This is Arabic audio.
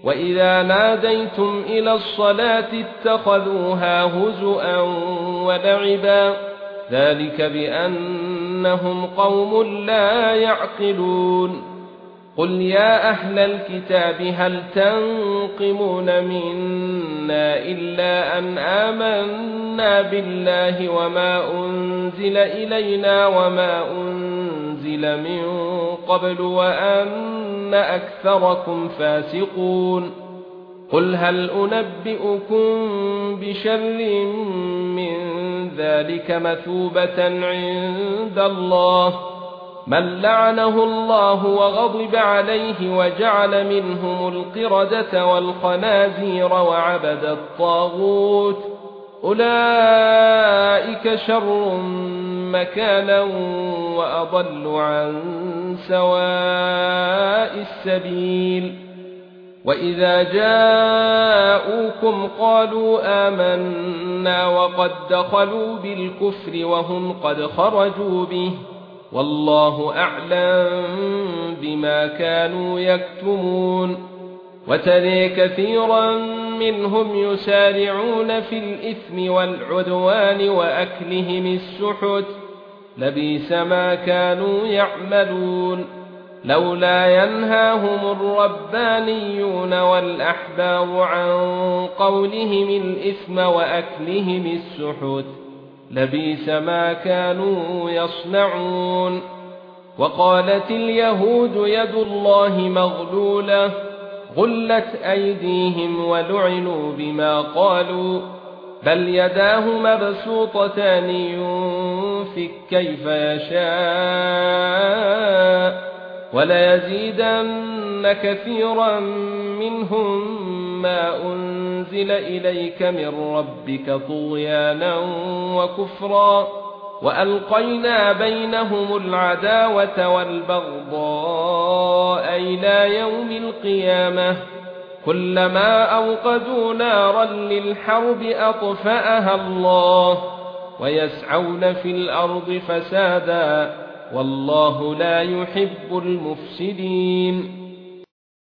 وَإِذَا نَادَيْتُمْ إِلَى الصَّلَاةِ اتَّخَذُوهَا هُزُوًا وَلَعِبًا ذَلِكَ بِأَنَّهُمْ قَوْمٌ لَّا يَعْقِلُونَ قُلْ يَا أَهْلَ الْكِتَابِ هَلْ تَنقِمُونَ مِنَّا إِلَّا أَنْ آمَنَّا بِاللَّهِ وَمَا أُنْزِلَ إِلَيْنَا وَمَا أُنْزِلَ مِنْ قَبْلُ وَأَنَّ أَكْثَرَكُمْ فَاسِقُونَ قُلْ هَلْ أُنَبِّئُكُم بِشَرٍّ مِّن ذَلِكَ مَثُوبَةً عِندَ اللَّهِ مَن لَّعَنَهُ اللَّهُ وَغَضِبَ عَلَيْهِ وَجَعَلَ مِنْهُمُ الْقِرَدَةَ وَالْخَنَازِيرَ وَعَبَدَ الطَّاغُوتَ أُولَئِكَ شَرٌّ مَكَانًا وَأَضَلُّ عَن سَوَاءِ السَّبِيلِ وَإِذَا جَاءُوكُمْ قَالُوا آمَنَّا وَقَدْ دَخَلُوا بِالْكُفْرِ وَهُمْ قَدْ خَرَجُوا بِهِ وَاللَّهُ أَعْلَمُ بِمَا كَانُوا يَكْتُمُونَ وَتَرَى كَثِيرًا مِنْهُمْ يُسَارِعُونَ فِي الْإِثْمِ وَالْعُدْوَانِ وَأَكْلِهِمُ السُّحْتَ لَبِئْسَ مَا كَانُوا يَعْمَلُونَ لولا ينهاهم الربانيون والأحبار عن قولهم الإثم وأكلهم السحت لبئس ما كانوا يصنعون وقالت اليهود يد الله مغلولة غلت أيديهم ولعنوا بما قالوا بل يداه مبسوطتان ينفق كيف يشاء وليزيدن كثيرا منهم ما أنزل إليك من ربك طغيانا وكفرا وألقينا بينهم العداوة والبغضاء إلى يوم القيامة كلما أوقدوا نارا للحرب أطفأها الله ويسعون في الأرض فسادا والله لا يحب المفسدين